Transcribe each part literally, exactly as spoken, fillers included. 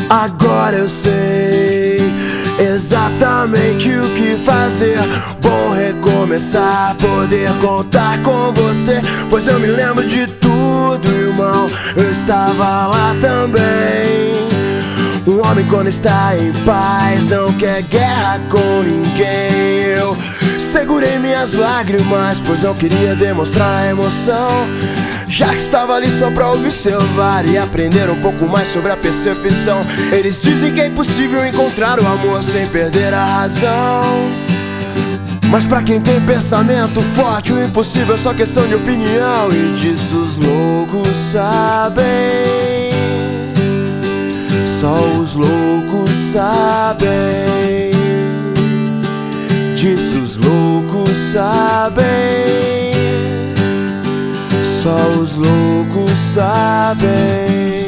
Agora eu sei exatamente o que fazer. Bom recomeçar, poder contar com você, pois eu me lembro de tudo, irmão. Eu estava lá também. Um homem quando está em paz não quer guerra com ninguém. Eu segurei minhas lágrimas, pois não queria demonstrar a emoção, já que estava ali só pra observar e aprender um pouco mais sobre a percepção. Eles dizem que é impossível encontrar o amor sem perder a razão, mas pra quem tem pensamento forte, o impossível é só questão de opinião. E disso os loucos sabem, só os loucos sabem. Disso os loucos sabem, só os loucos sabem.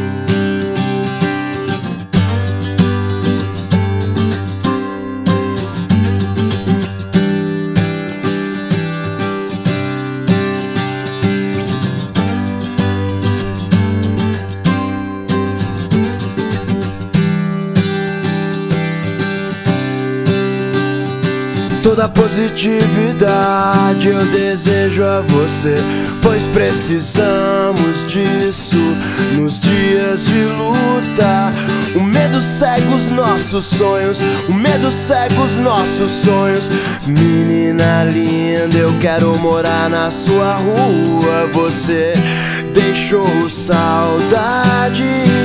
Toda positividade eu desejo a você, pois precisamos disso nos dias de luta. O medo cega os nossos sonhos, o medo cega os nossos sonhos. Menina linda, eu quero morar na sua rua. Você deixou saudade,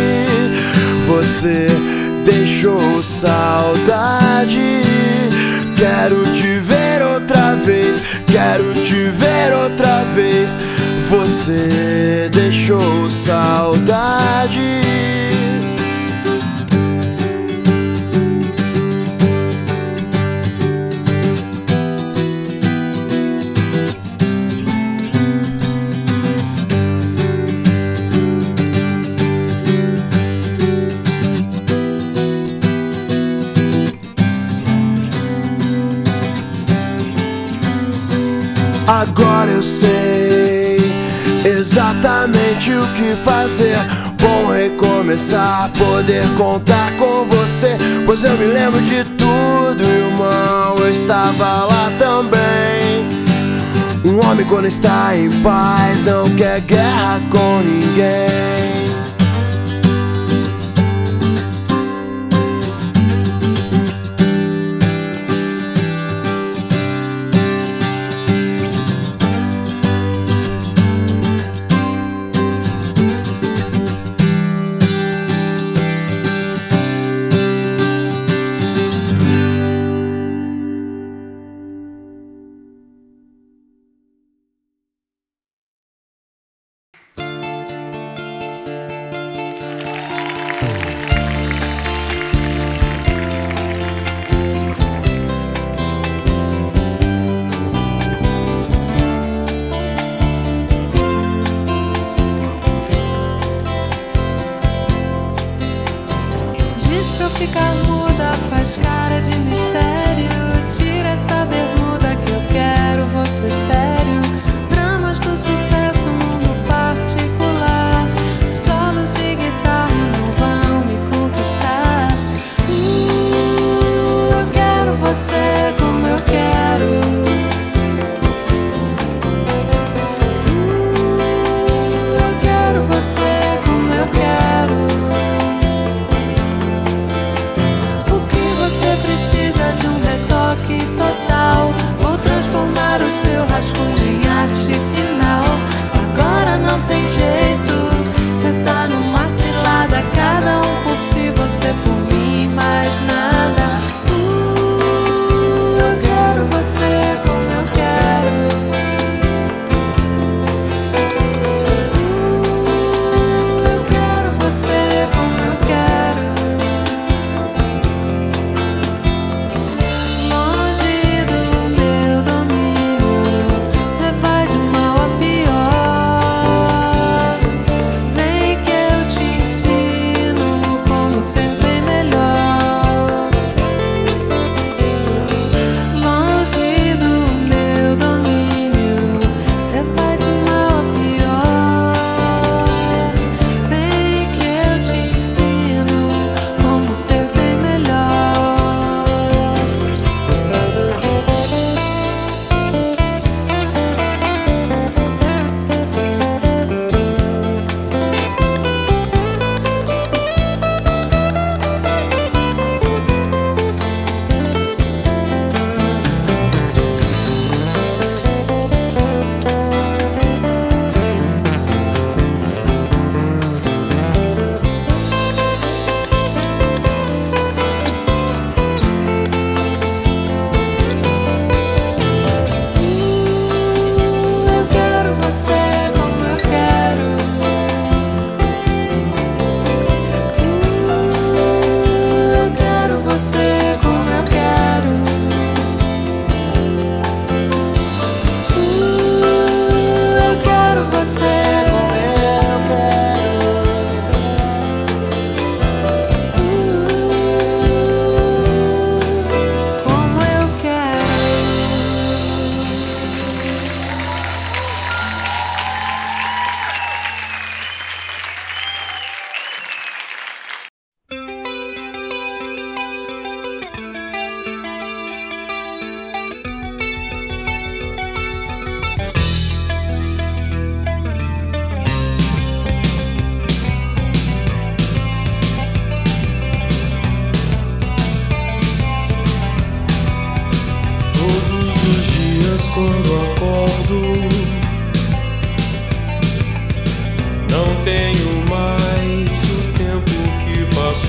você deixou saudade. Quero te ver outra vez, quero te ver outra vez. Você deixou saudade. Agora eu sei exatamente o que fazer. Bom recomeçar, poder contar com você, pois eu me lembro de tudo, irmão. Eu estava lá também. Um homem quando está em paz não quer guerra com ninguém.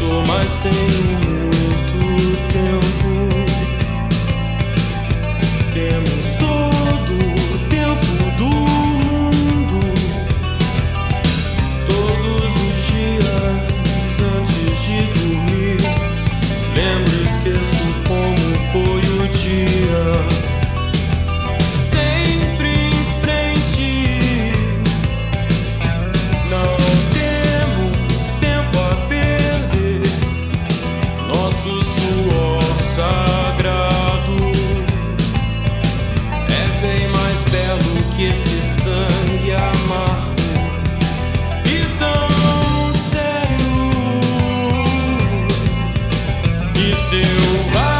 sou, mas tenho muito tempo. Temos todo o tempo do mundo. Todos os dias antes de dormir, lembro e esqueço como foi o dia. Sempre em frente, não temos tempo a perder. Nosso suor sagrado é bem mais belo que esse sangue amargo e tão sério e selvagem.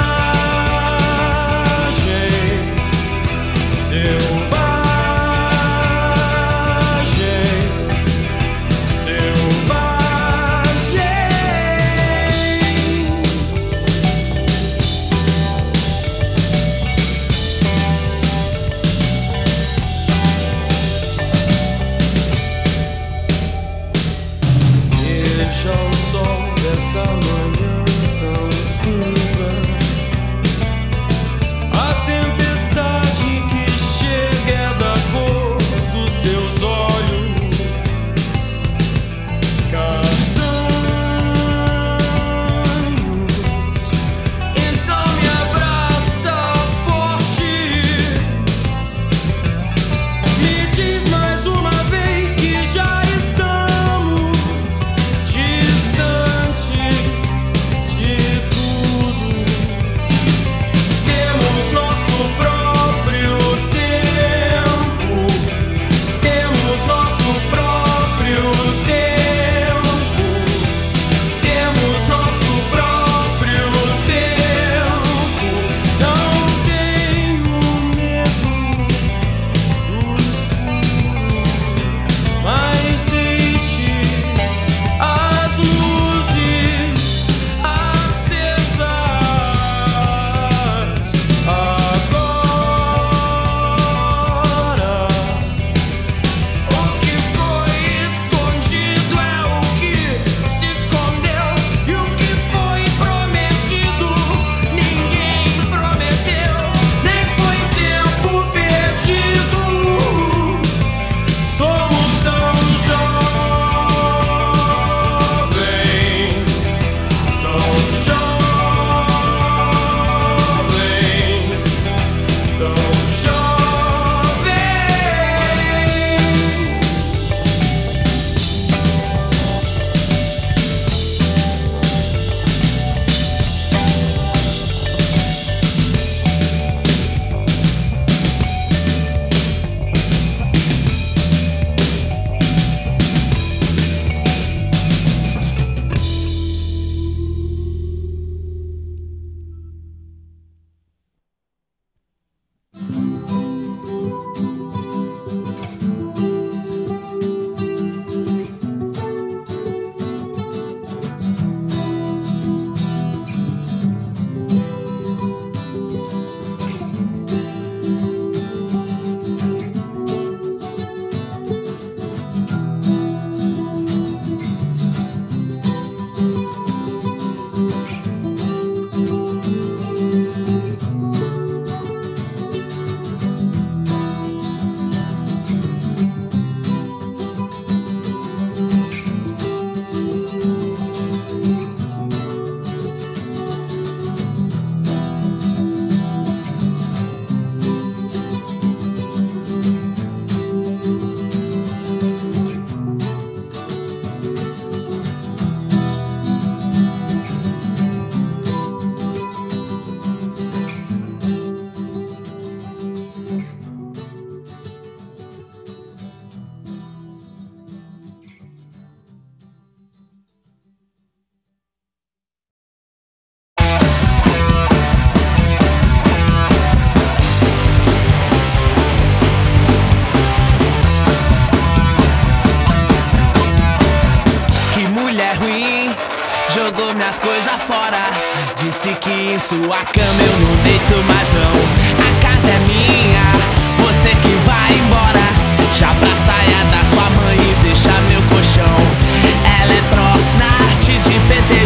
jogou minhas coisas fora. Disse que em sua cama eu não deito mais não. A casa é minha, você que vai embora. Já pra saia da sua mãe e deixa meu colchão. Eletroarte de pedreiro.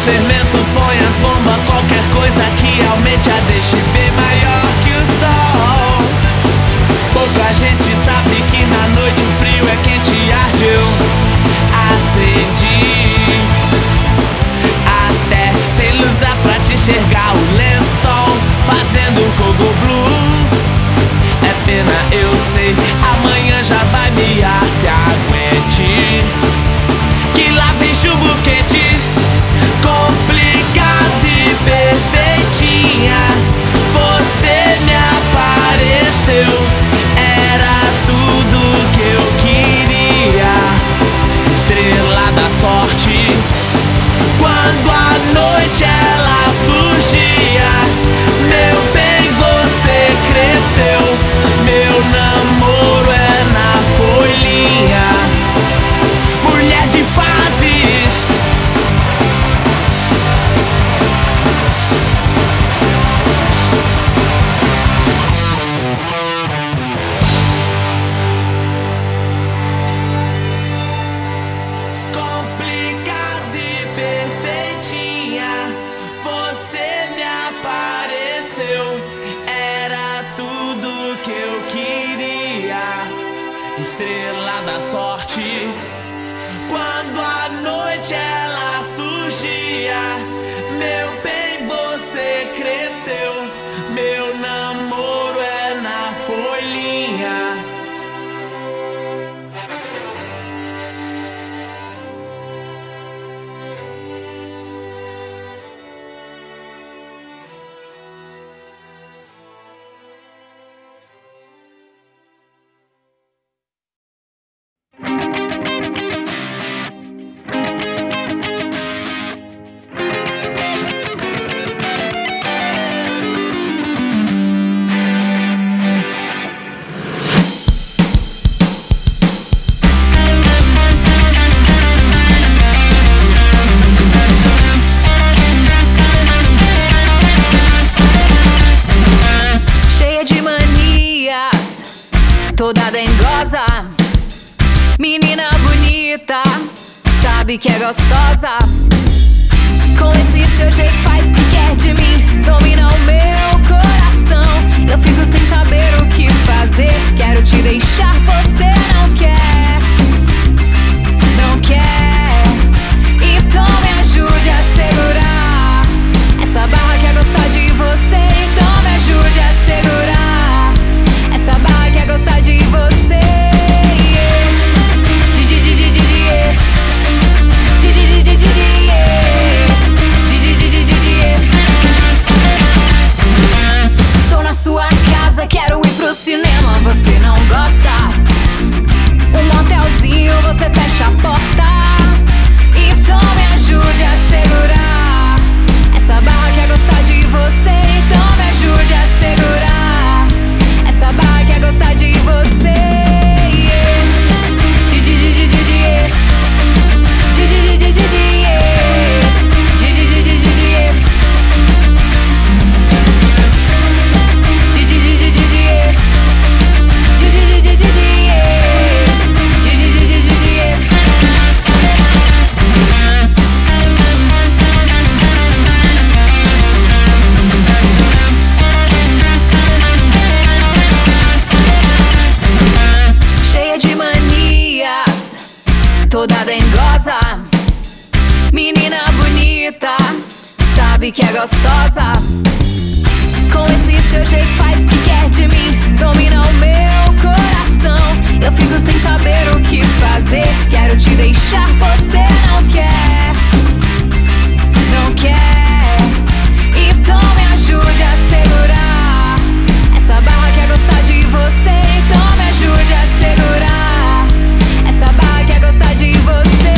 fermento, põe as bombas, qualquer coisa que aumente a deixe bem maior que o sol. Pouca gente sabe que na noite o frio é quente, arde, eu acendi. Até sem luz dá pra te enxergar o lençol fazendo cogo blue. É pena, eu sei, amanhã já vai miar, se aguente, que lá vem chumbo quente. Complicada e perfeitinha, você me apareceu. Era tudo que eu queria, estrela da sorte. Quando a noite ela surgia, meu bem, você cresceu. Meu namoro é na folhinha, mulher de fases. Complicada e perfeitinha, você me apareceu. Era tudo que eu queria, estrela da sorte. Quando a noite ela surgia, meu bem, você cresceu. Meu namoro é na folhinha. Cheia de manias, toda dengosa, menina bonita, sabe que é gostosa. Com esse seu jeito faz o que quer de mim, domina o meu coração. Eu fico sem saber o que fazer, quero te deixar, você não quer, não quer. Então me ajude a segurar essa barra, quer gostar de você. Então me ajude a segurar essa barra, quer gostar de você. Estou na sua casa, quero ir pro cinema, você não gosta? Um motelzinho, você fecha a porta. Então me ajude a segurar essa barra, quer gostar de você. Então me ajude a segurar essa barra, quer gostar de você. Cheia de manias, toda dengosa, menina bonita, sabe que é gostosa. Com esse seu jeito faz o que quer de mim, domina o meu coração. Eu fico sem saber o que fazer, quero te deixar, você não quer, não quer. Então me ajude a segurar essa barra, quer gostar de você. Então me ajude a segurar essa barra, quer gostar de você.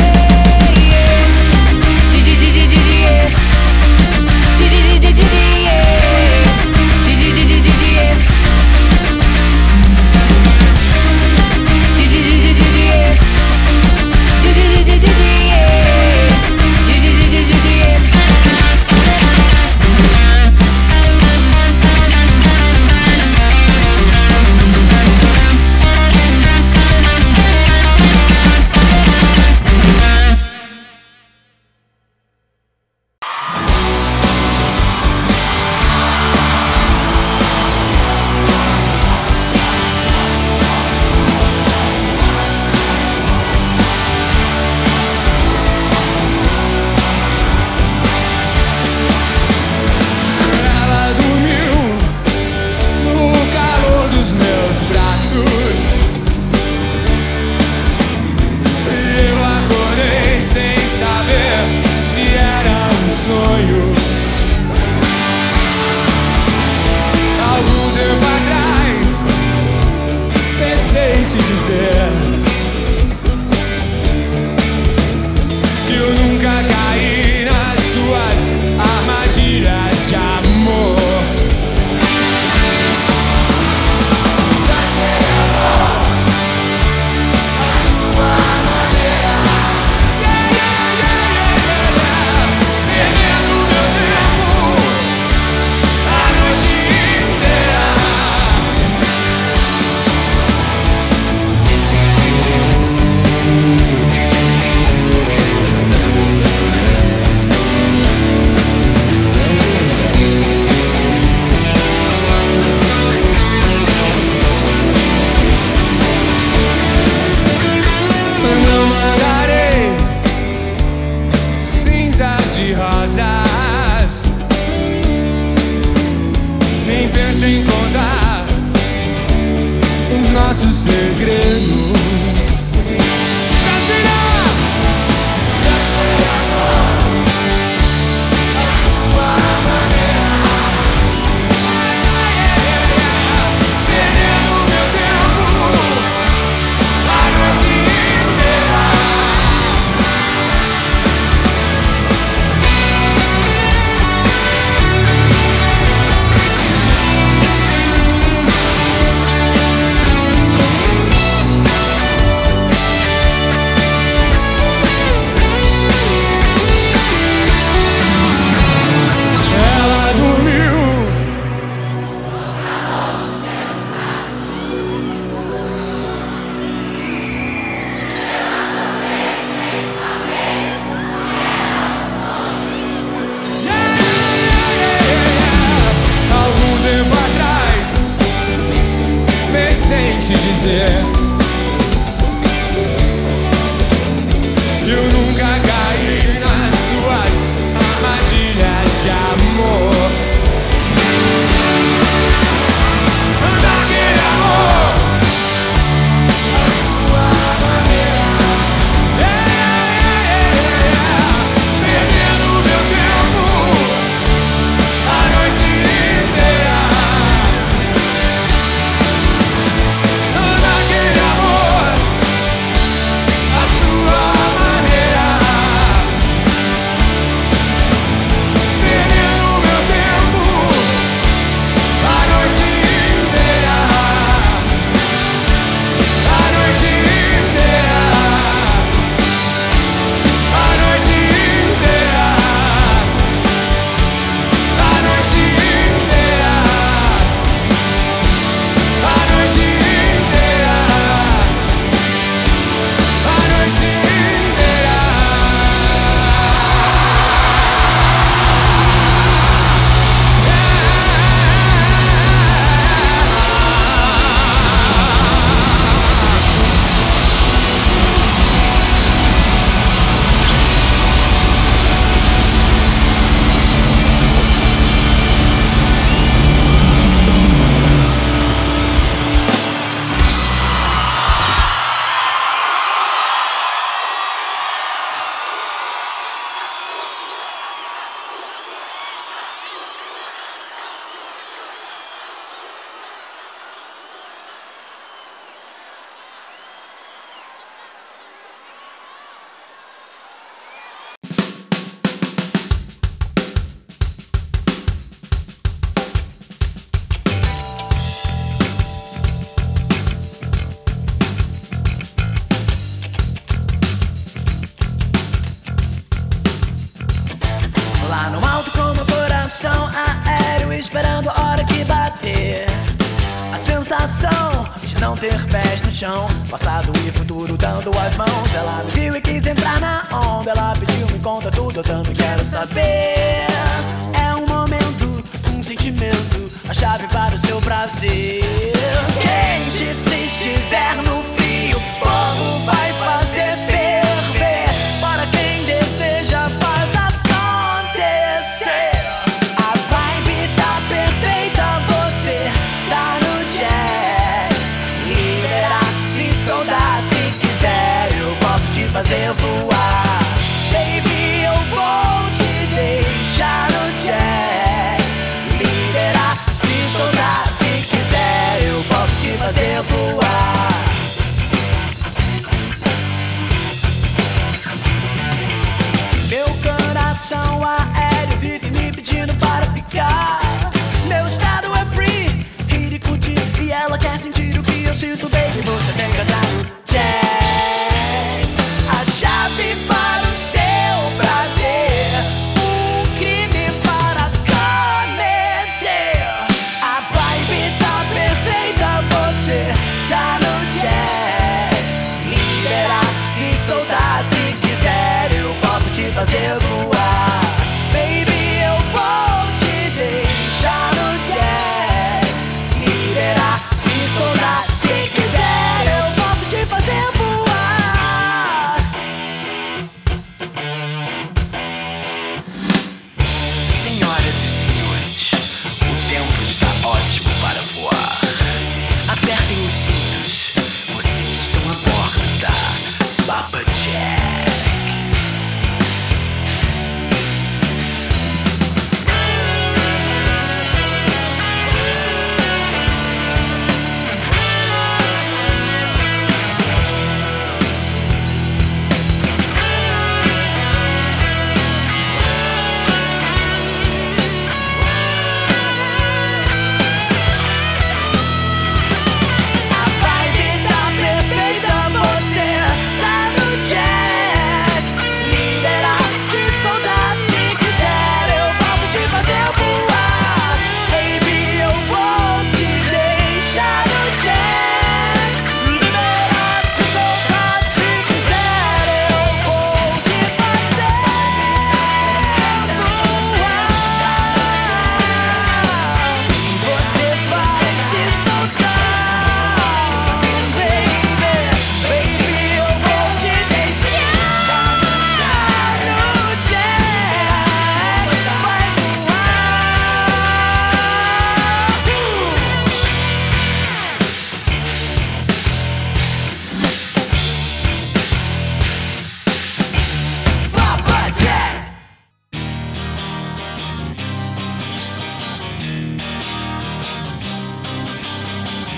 segredos. Eu nunca caí nas suas armadilhas de amor. Daquele amor, a sua maneira. Yeah, yeah, yeah. Perdendo meu tempo a noite inteira. Daquele amor, a sua maneira. Perdendo meu tempo a noite inteira. A noite inteira. A noite inteira. A noite inteira. A noite inteira. A noite inteira. Lá no alto com meu coração aéreo, esperando a hora que bater. A sensação de não ter pés no chão, passado e futuro dando as mãos. Ela me viu e quis entrar na onda. Ela pediu, me conta tudo, eu também quero saber. É um momento, um sentimento, a chave para o seu prazer. Quente se estiver no frio, fogo vai fazer ferver. Para quem deseja faz acontecer. A vibe tá perfeita, você tá no jazz. Liberar, se soldar, se quiser eu posso te fazer voar. Baby, eu vou te deixar no jazz. Liberar, se soldar, se quiser eu posso te fazer voar.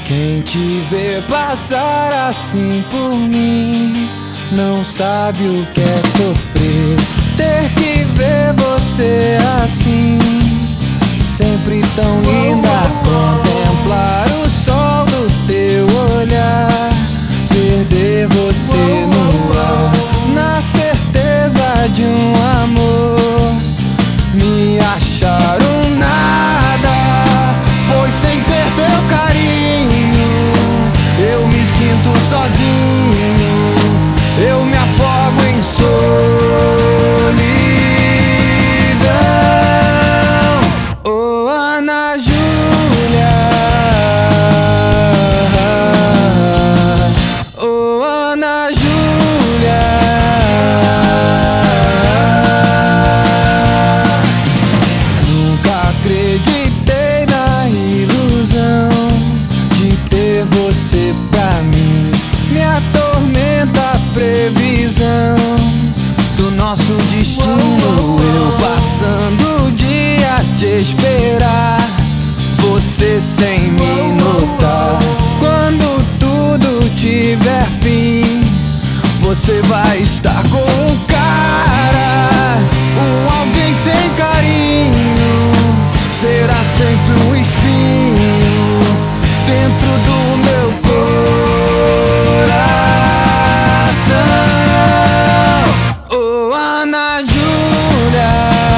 Quem te vê passar assim por mim não sabe o que é sofrer. Ter que ver você assim, sempre tão linda. Contemplar o sol do teu olhar, perder você no ar, na certeza de um amor. Me achar um nada, pois sem ter teu carinho eu me sinto sozinho, eu me afogo em solidão. Oh, Ana Júlia, oh, Ana Júlia, nunca acreditei na ilusão de ter você pra mim. Me atormenta a previsão do nosso destino. Eu passando o dia a te esperar, você sem me notar. Quando tudo tiver fim, você vai estar com um cara, um alguém sem carinho. Será sempre um espinho dentro do meu coração. Oh, Ana Júlia,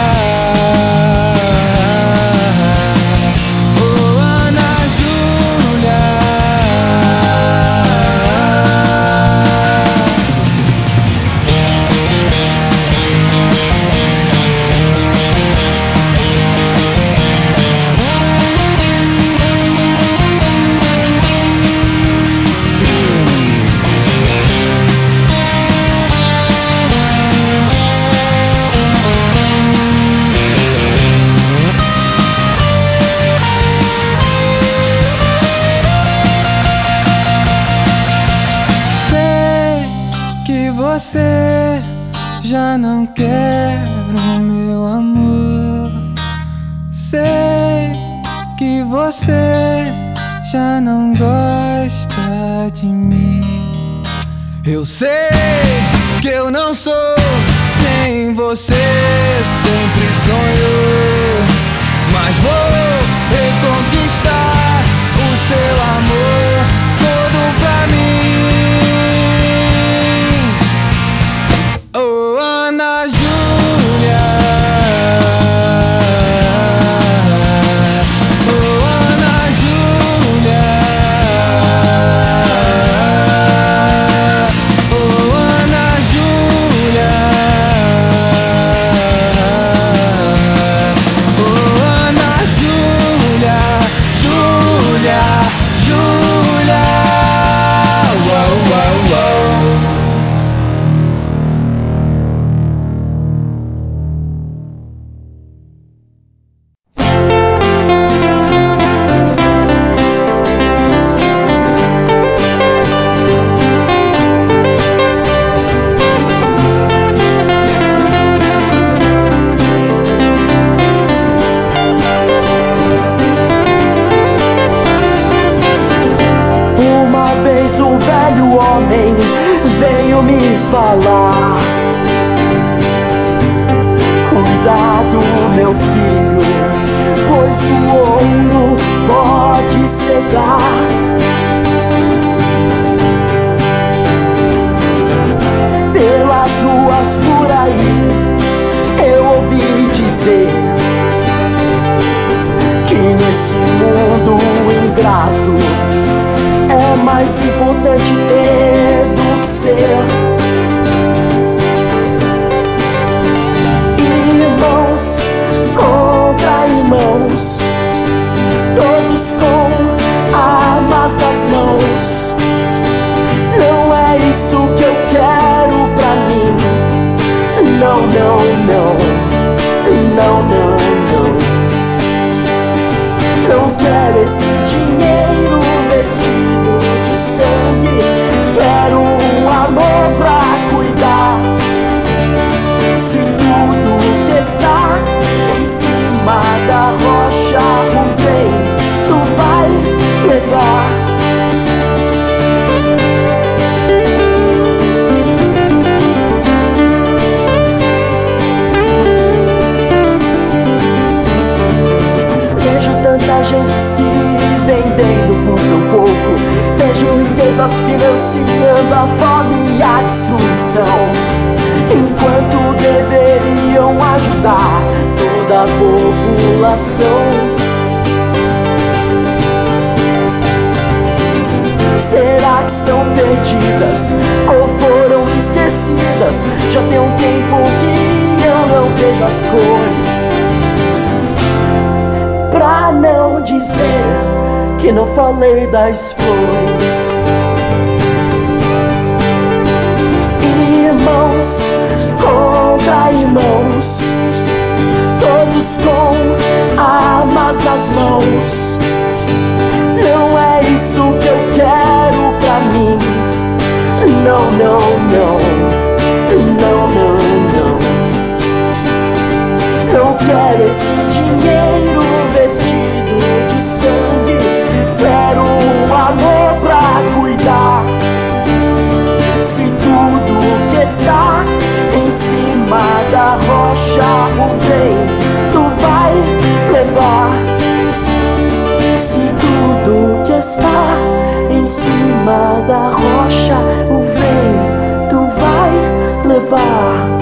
oh, Ana Júlia. Sei que você já não quer o meu amor. Sei que você já não gosta de mim. Eu sei que eu não sou quem você sempre sonhou, mas vou reconquistar o seu amor todo pra mim. Oh, Ana Júlia, oh, Ana Júlia, oh, Ana Júlia, oh, Ana Júlia, Júlia, Júlia. Uau, uau, uau. Uma vez um velho homem veio me falar: cuidado, meu filho, pois o ouro pode cegar. Pelas ruas por aí eu ouvi dizer que nesse mundo ingrato é mais importante ter do que ser. Irmãos contra irmãos, todos com armas nas mãos. Não é isso que eu quero pra mim. Não, não, não, não, não, não. Não quero esse dinheiro vestido de sangue. Quero um amor pra cuidar. Se tudo que está em cima da rocha o vento vai levar. da população. Será que estão perdidas ou foram esquecidas? Já tem um tempo que eu não vejo as cores, pra não dizer que não falei das flores. Irmãos contra irmãos, todos com armas nas mãos. Não é isso que eu quero pra mim. Não, não, não. Não, não, não. Não quero esse dinheiro vestido de sangue. Quero um amor pra cuidar. Se tudo que está em cima da rocha o vento vai levar. Se tudo que está em cima da rocha o vento vai levar.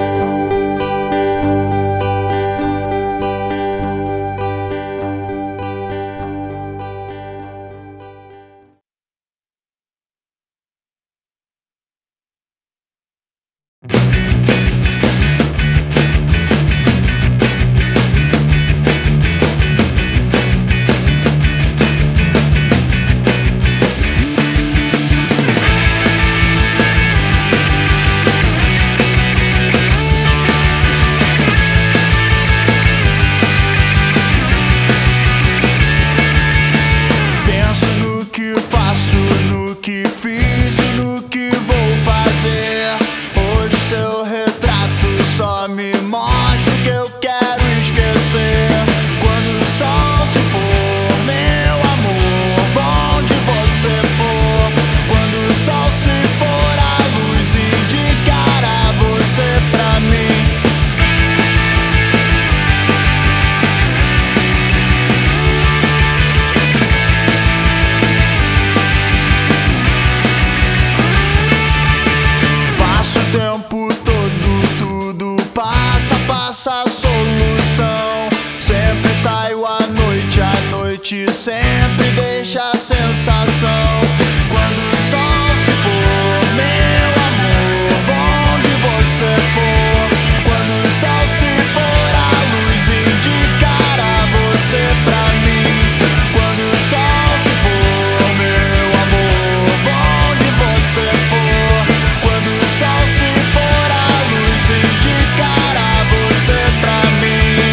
Sempre deixa a sensação. Quando o sol se for, meu amor, onde você for. Quando o sol se for, a luz indicará você pra mim. Quando o sol se for, meu amor, onde você for. Quando o sol se for, a luz indicará você pra mim.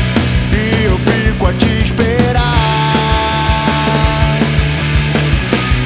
E eu fico a te esperar.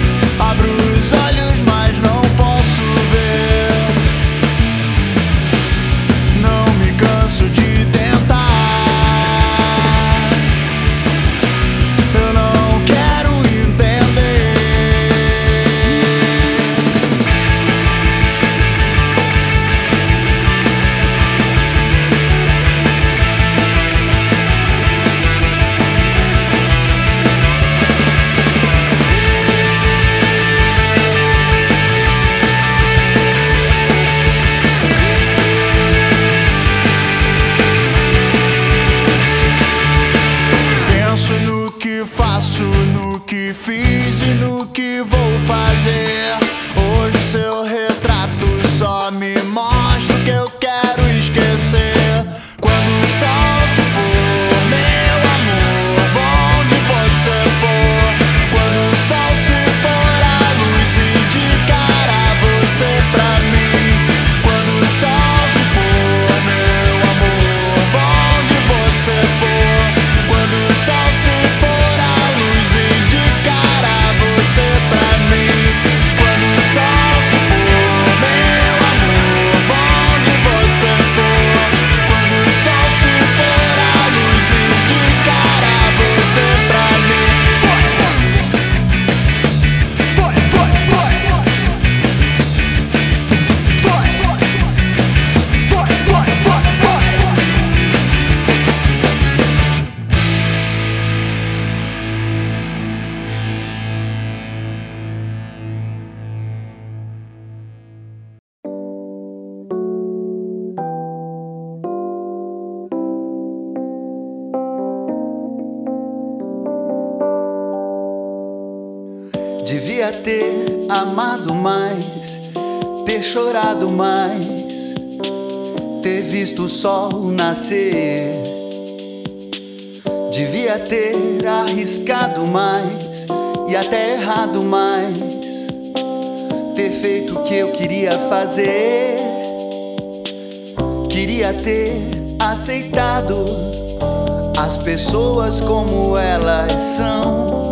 Devia ter amado mais, ter chorado mais, ter visto o sol nascer. Devia ter arriscado mais e até errado mais, ter feito o que eu queria fazer. Queria ter aceitado as pessoas como elas são.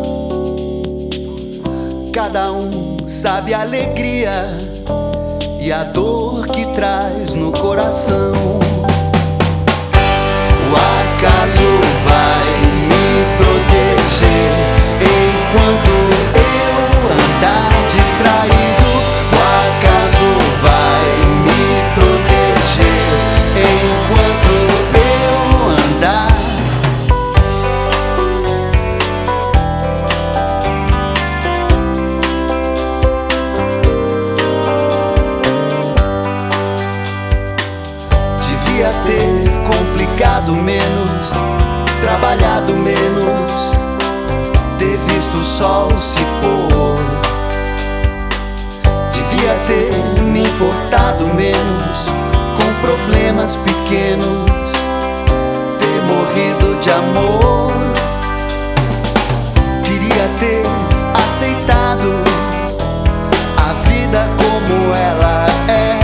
Cada um sabe a alegria e a dor que traz no coração. O acaso vai me proteger enquanto eu andar distraído. O acaso vai me proteger enquanto eu andar. Devia ter complicado menos, trabalhado menos, ter visto o sol se pôr. Devia ter me importado menos com problemas pequenos, ter morrido de amor. Queria ter aceitado a vida como ela é.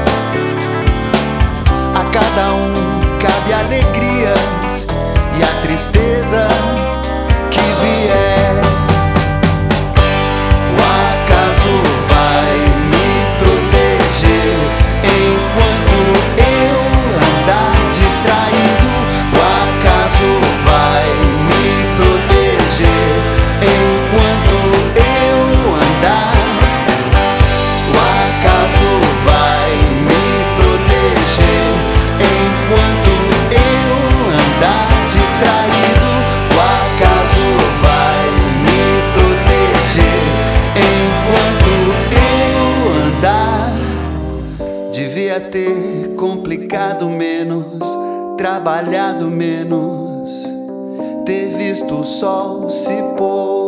A cada um cabe alegrias e a tristeza que vier. O acaso vai me proteger enquanto eu andar distraído. O acaso vai me proteger enquanto eu andar. O acaso vai me proteger enquanto eu andar distraído. O acaso vai me proteger enquanto eu andar. Devia ter complicado menos, trabalhado menos, ter visto o sol se pôr.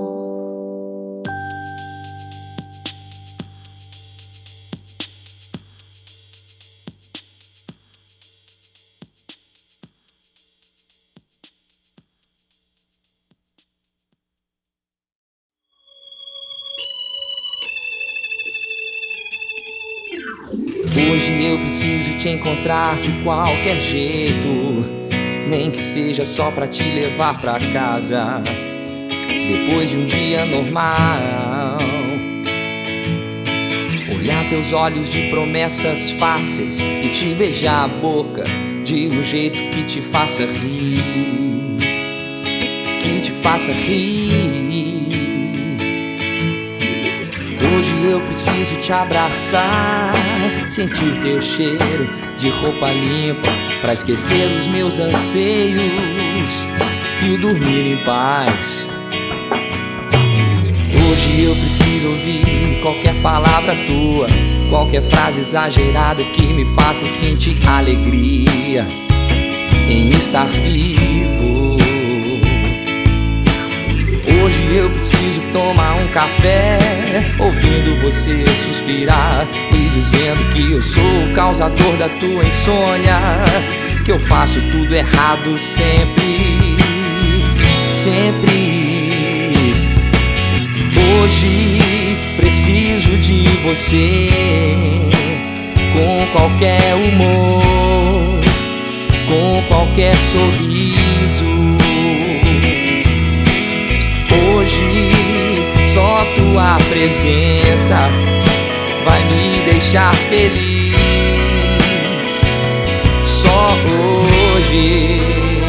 Hoje eu preciso te encontrar de qualquer jeito, nem que seja só pra te levar pra casa. Depois de um dia normal, olhar teus olhos de promessas fáceis e te beijar a boca de um jeito que te faça rir, que te faça rir. Hoje eu preciso te abraçar, sentir teu cheiro de roupa limpa, pra esquecer os meus anseios e dormir em paz. Hoje eu preciso ouvir qualquer palavra tua, qualquer frase exagerada que me faça sentir alegria em estar vivo. Hoje eu preciso tomar um café, ouvindo você suspirar e dizendo que eu sou o causador da tua insônia, que eu faço tudo errado sempre, sempre. Hoje preciso de você, com qualquer humor, com qualquer sorriso. Hoje só tua presença vai me deixar feliz. Só hoje.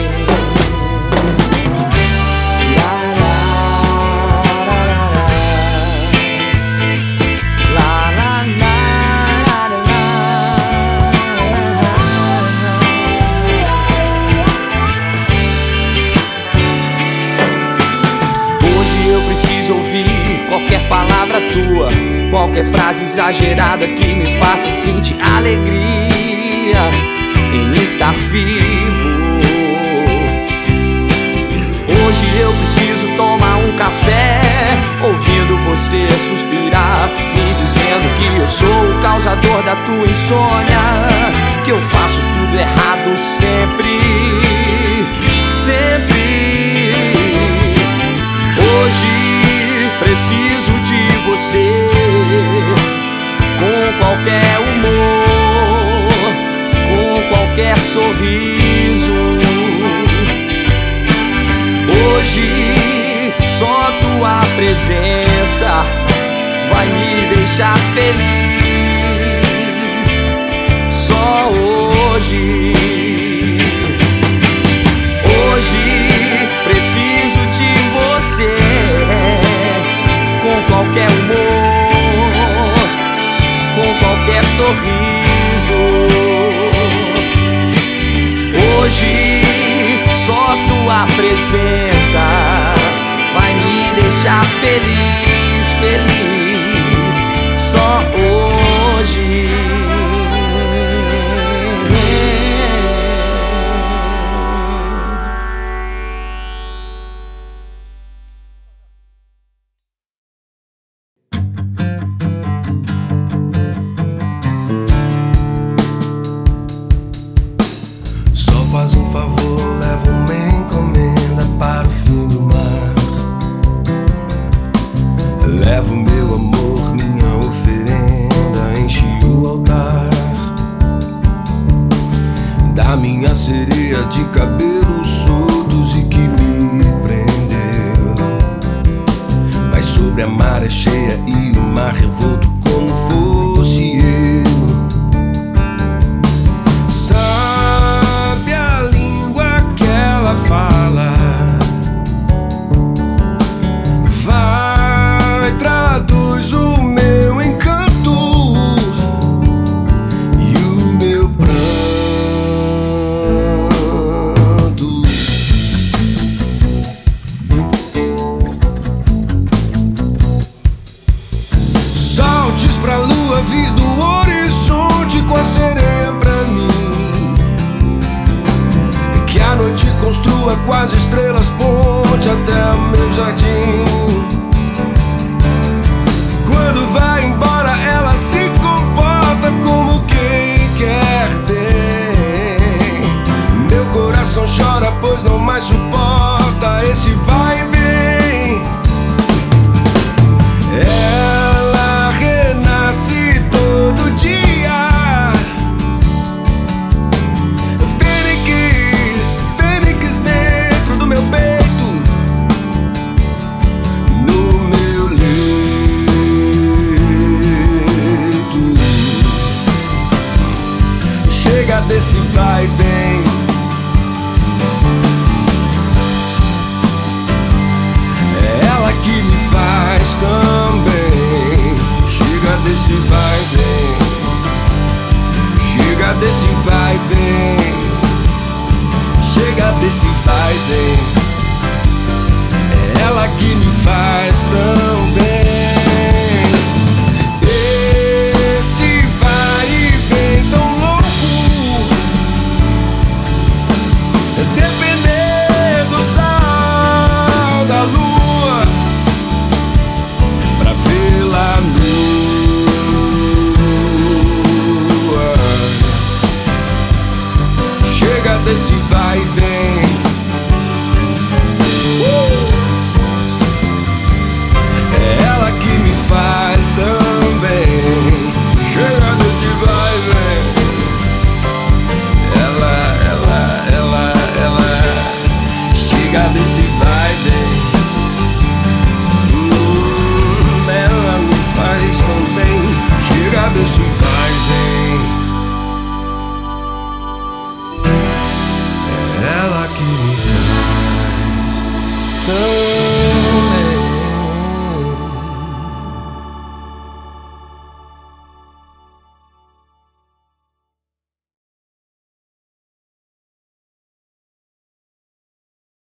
Qualquer palavra tua, qualquer frase exagerada que me faça sentir alegria em estar vivo. Hoje eu preciso tomar um café, ouvindo da tua insônia, que eu faço tudo errado sempre, sempre. Hoje preciso de você, com qualquer humor, com qualquer sorriso. Hoje só tua presença vai me deixar feliz. Só hoje. Hoje preciso de você, com qualquer humor, com qualquer sorriso. Hoje só tua presença vai me deixar feliz, feliz. Só hoje. Faz um favor, leva uma encomenda para o fim do mar. Leva o meu amor, minha oferenda, enche o altar. Da minha sereia de cabelos soltos e que me prendeu. Mas sobre a maré cheia e o mar revolto como fosse eu. Fala, vai, traduz o meu encanto e o meu pranto. Saltes pra lua vir do horizonte com a sereia pra mim. Que a noite construa com as estrelas ponte até o meu jardim. Quando vai embora ela se comporta como quem quer ter. Meu coração chora pois não mais suporta esse vai e vem. Ela renasce todo dia. Desse vai e vem. É ela que me faz também. Chega desse vai e vem. Chega desse vai e vem. Chega desse vai e vem. É ela que me faz também. Depender do sal da lua pra vê-la nua. Chega desse vai e vem. uh! É ela que me faz também. Chega desse vai e vem. Ela, ela, ela, ela. Chega desse